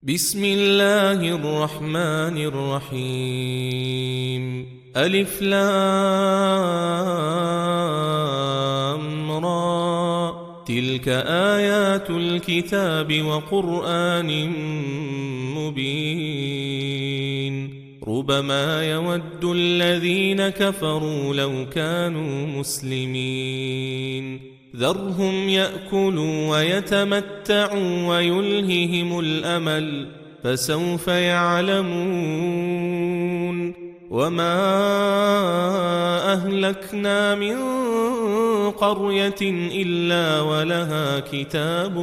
بسم الله الرحمن الرحيم ألف لام را تلك آيات الكتاب وقرآن مبين ربما يود الذين كفروا لو كانوا مسلمين ذرهم يأكلوا ويتمتعوا ويلههم الأمل فسوف يعلمون وما أهلكنا من قرية إلا ولها كتاب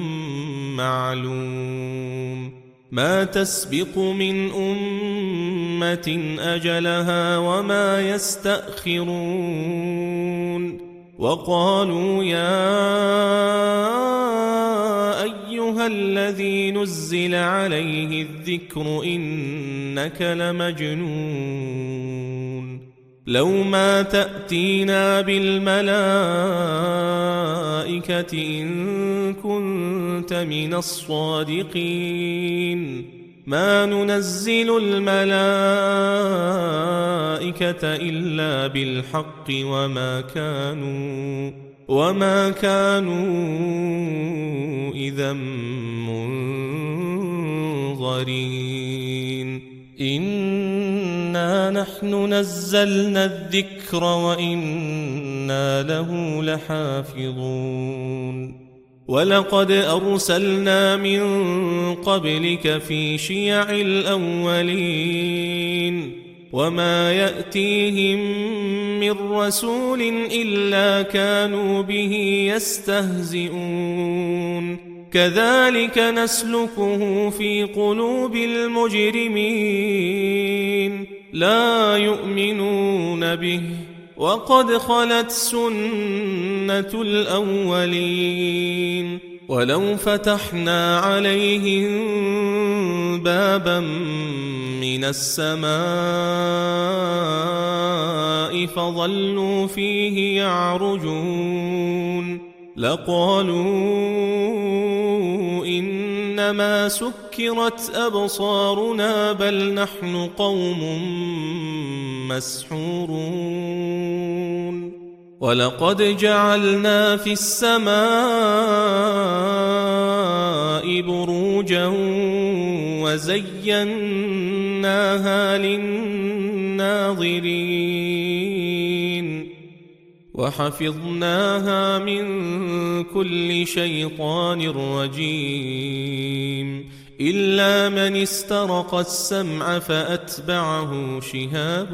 معلوم ما تسبق من أمة أجلها وما يستأخرون وقالوا يا أيها الذي نزل عليه الذكر إنك لمجنون لو ما تأتينا بالملائكة إن كنت من الصادقين ما ننزل الملائكة إلا بالحق وما كانوا إذا منظرين إنا نحن نزلنا الذكر وإنا له لحافظون ولقد أرسلنا من قبلك في شيع الأولين وما يأتيهم من رسول إلا كانوا به يستهزئون كذلك نسلكه في قلوب المجرمين لا يؤمنون به وقد خلت سنة الأولين ولو فتحنا عليهم بابا من السماء فظلوا فيه يعرجون لقالوا إنما سكرت أبصارنا بل نحن قوم مسحورون ولقد جعلنا في السماء بروجا وزيناها للناظرين وحفظناها من كل شيطان رجيم إلا من استرق السمع فأتبعه شهاب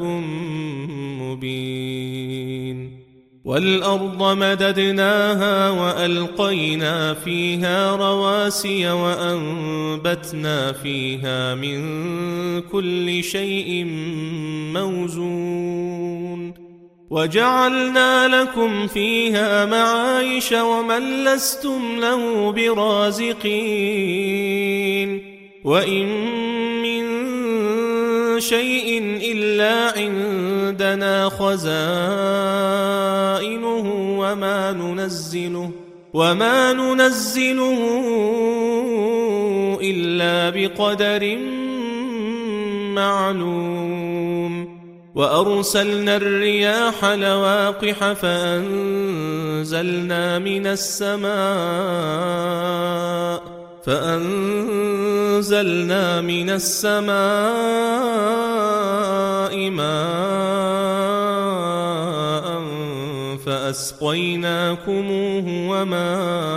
مبين والأرض مددناها وألقينا فيها رواسي وأنبتنا فيها من كل شيء موزون وجعلنا لكم فيها معايش ومن لستم له برازقين وإن من شيء إلا عندنا خزائنه وما ننزله إلا بقدر معلوم وأرسلنا الرياح لواقح فأنزلنا من السماء ماء فأسقيناكموه وما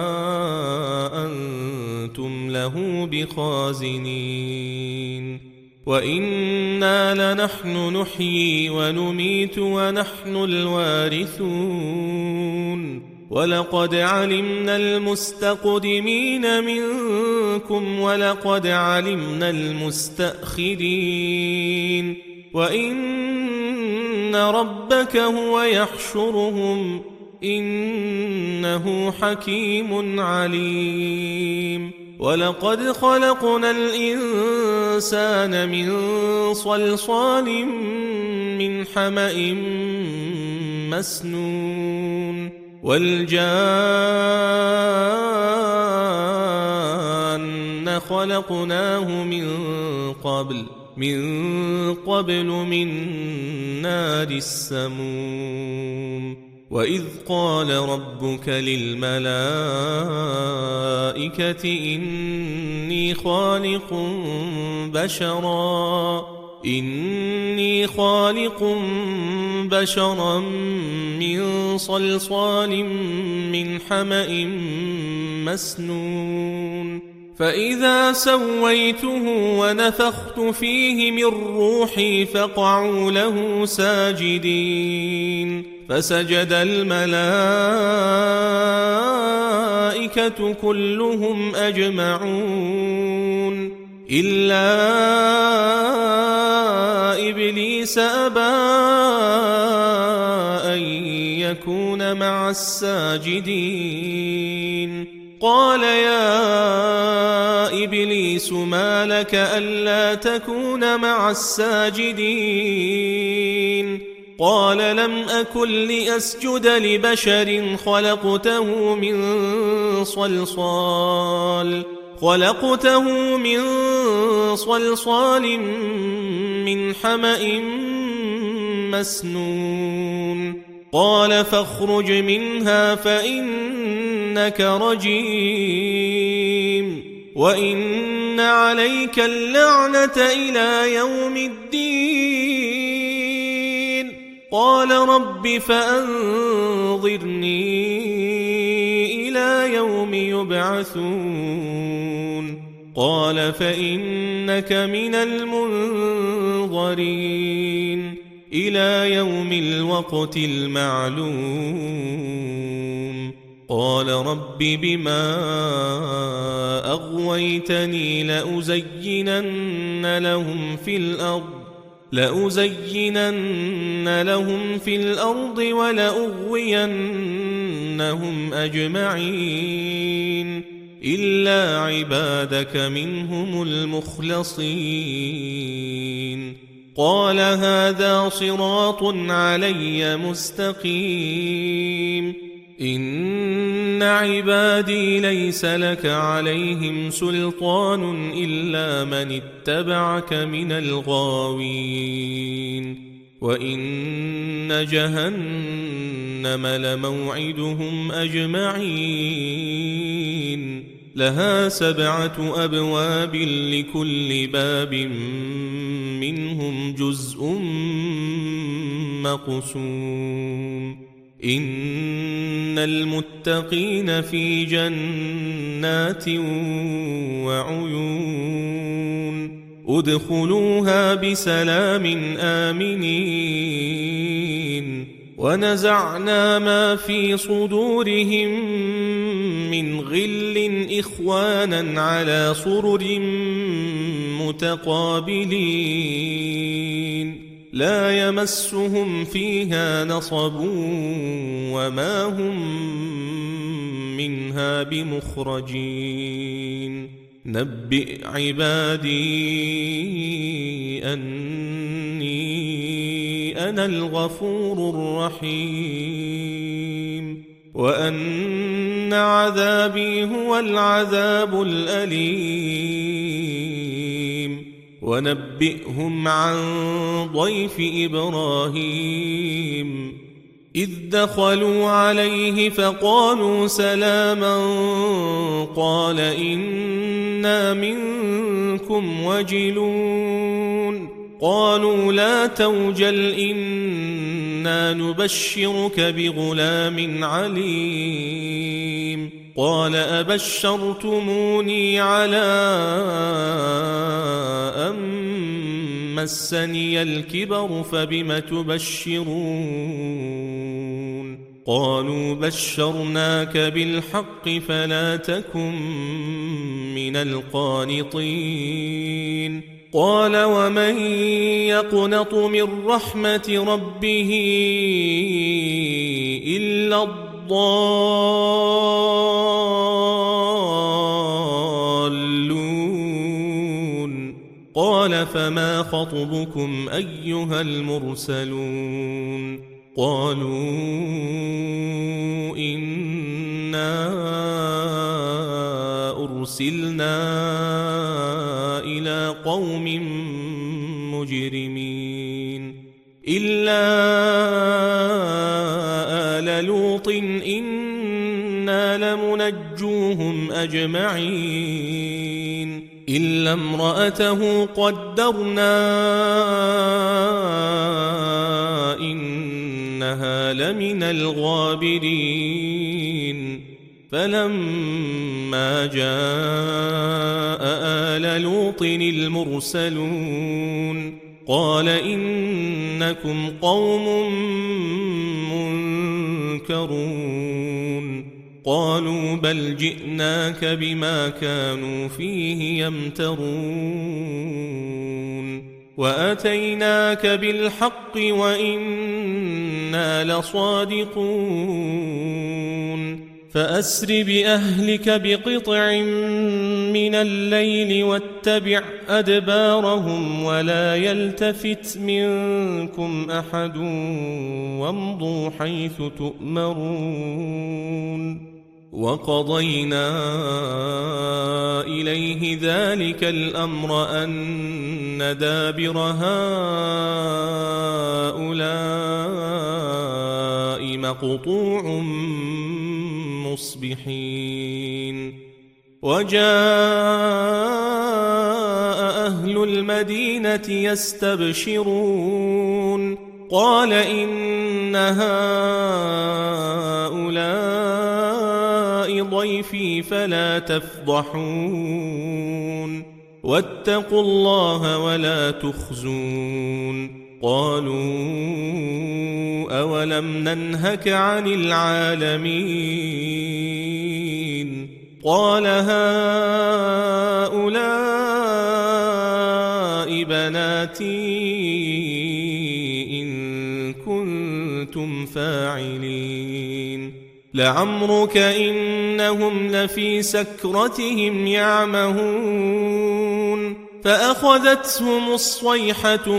أنتم له بخازنين وإنا لنحن نحيي ونميت ونحن الوارثون ولقد علمنا المستقدمين منكم ولقد علمنا المستأخرين وإن ربك هو يحشرهم إنه حكيم عليم ولقد خلقنا الإنسان من صلصال من حمأ مسنون والجان إنا خلقناه من قبل من نار السموم وإذ قال ربك للملائكة إني خالق بشرا من صلصال من حمأ مسنون فإذا سويته ونفخت فيه من روحي فقعوا له ساجدين فسجد الملائكة كلهم أجمعون إلا إبليس أبى أن يكون مع الساجدين قال يا إبليس ما لك ألا تكون مع الساجدين قال لم أكن لأسجد لبشر خلقته من صلصال من حمأ مسنون قال فاخرج منها فإنك رجيم وإن عليك اللعنة إلى يوم الدين قال رب فأنظرني إلى يوم يبعثون قال فإنك من المنظرين إلى يوم الوقت المعلوم قال رب بما أغويتني لأزينن لهم في الأرض ولأغوينهم أجمعين إلا عبادك منهم المخلصين قال هذا صراط علي مستقيم إن عبادي ليس لك عليهم سلطان إلا من اتبعك من الغاوين وإن جهنم لموعدهم أجمعين لها 7 أبواب لكل باب منهم جزء مقسوم إن المتقين في جنات وعيون ادخلوها بسلام آمنين ونزعنا ما في صدورهم من غل إخوانا على سرر متقابلين لا يمسهم فيها نصب وما هم منها بمخرجين نبئ عبادي أني أنا الغفور الرحيم وأن عذابي هو العذاب الأليم ونبئهم عن ضيف إبراهيم إذ دخلوا عليه فقالوا سلاما قال إنا منكم وجلون قالوا لا توجل إنا نبشرك بغلام عليم قال أبشرتموني على أن مسني الكبر فبم تبشرون قالوا بشرناك بالحق فلا تكن من القانطين قال ومن يقنط من رحمة ربه إلا الضالون قال فما خطبكم أيها المرسلون قالوا إنا فأرسلنا إلى قوم مجرمين إلا آل لوط إنا لمنجوهم أجمعين إلا امرأته قدرنا إنها لمن الغابرين فلما جاء آل لوط المرسلون قال إنكم قوم منكرون قالوا بل جئناك بما كانوا فيه يمترون وأتيناك بالحق وإنا لصادقون فأسر بأهلك بقطع من الليل واتبع أدبارهم ولا يلتفت منكم أحد وامضوا حيث تؤمرون وقضينا إليه ذلك الأمر أن دابر هؤلاء مقطوع مصبحين وجاء أهل المدينة يستبشرون قال إن هؤلاء ضيفي فلا تفضحون واتقوا الله ولا تخزون قالوا أولم ننهك عن العالمين قال هؤلاء بناتي إن كنتم فاعلين لعمرك إنهم لفي سكرتهم يعمهون فأخذتهم الصيحة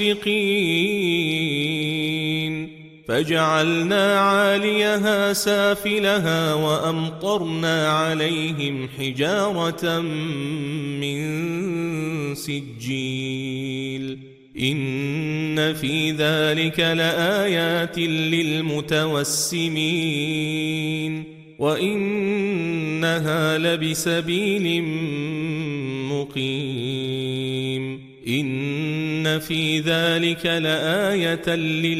مشرقين فجعلنا عاليها سافلها وأمطرنا عليهم حجارة من سجيل إن في ذلك لآيات للمتوسمين وإنها لبسبيل مقيم إن في ذلك لآية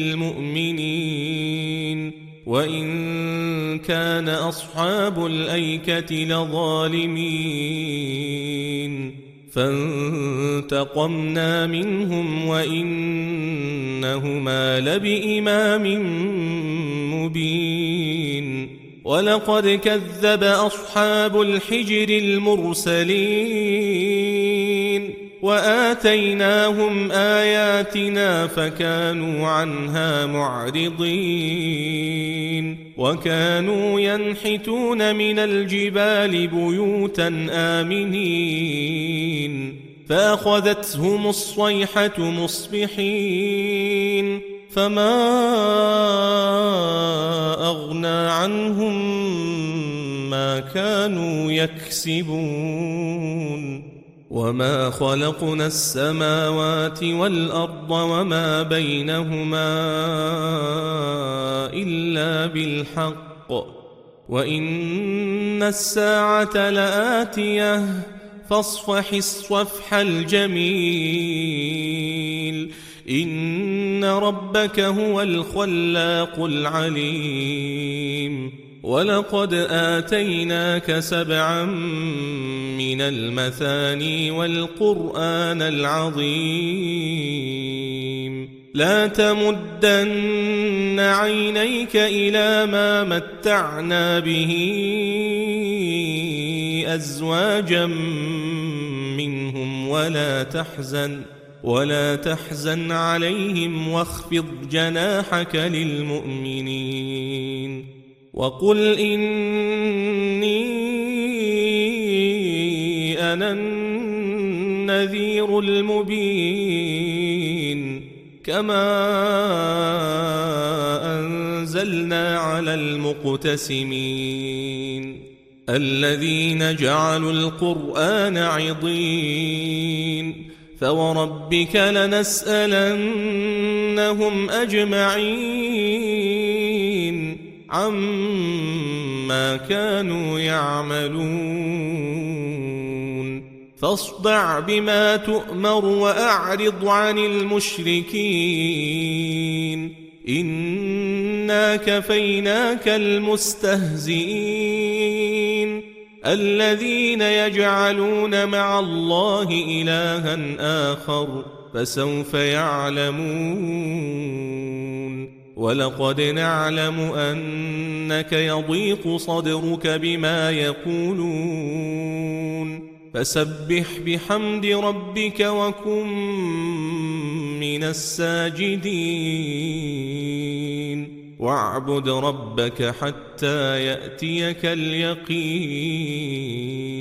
للمؤمنين وإن كان أصحاب الأيكة لظالمين فانتقمنا منهم وإنهما لبإمام مبين ولقد كذب أصحاب الحجر المرسلين وآتيناهم آياتنا فكانوا عنها معرضين وكانوا ينحتون من الجبال بيوتا آمنين فأخذتهم الصيحة مصبحين فما أغنى عنهم ما كانوا يكسبون وما خلقنا السماوات والأرض وما بينهما إلا بالحق وإن الساعة لآتية فاصفح الصفح الجميل إن ربك هو الخلاق العليم ولقد آتيناك 7 من المثاني والقرآن العظيم لا تمدن عينيك إلى ما متعنا به أزواجا منهم ولا تحزن عليهم واخفض جناحك للمؤمنين وقل إني أنا النذير المبين كما أنزلنا على المقتسمين الذين جعلوا القرآن عضين فوربك لنسألنهم أجمعين عما كانوا يعملون فاصدع بما تؤمر وأعرض عن المشركين إنا كفيناك المستهزئين الذين يجعلون مع الله إلها آخر فسوف يعلمون ولقد نعلم أنك يضيق صدرك بما يقولون فسبح بحمد ربك وكن من الساجدين واعبد ربك حتى يأتيك اليقين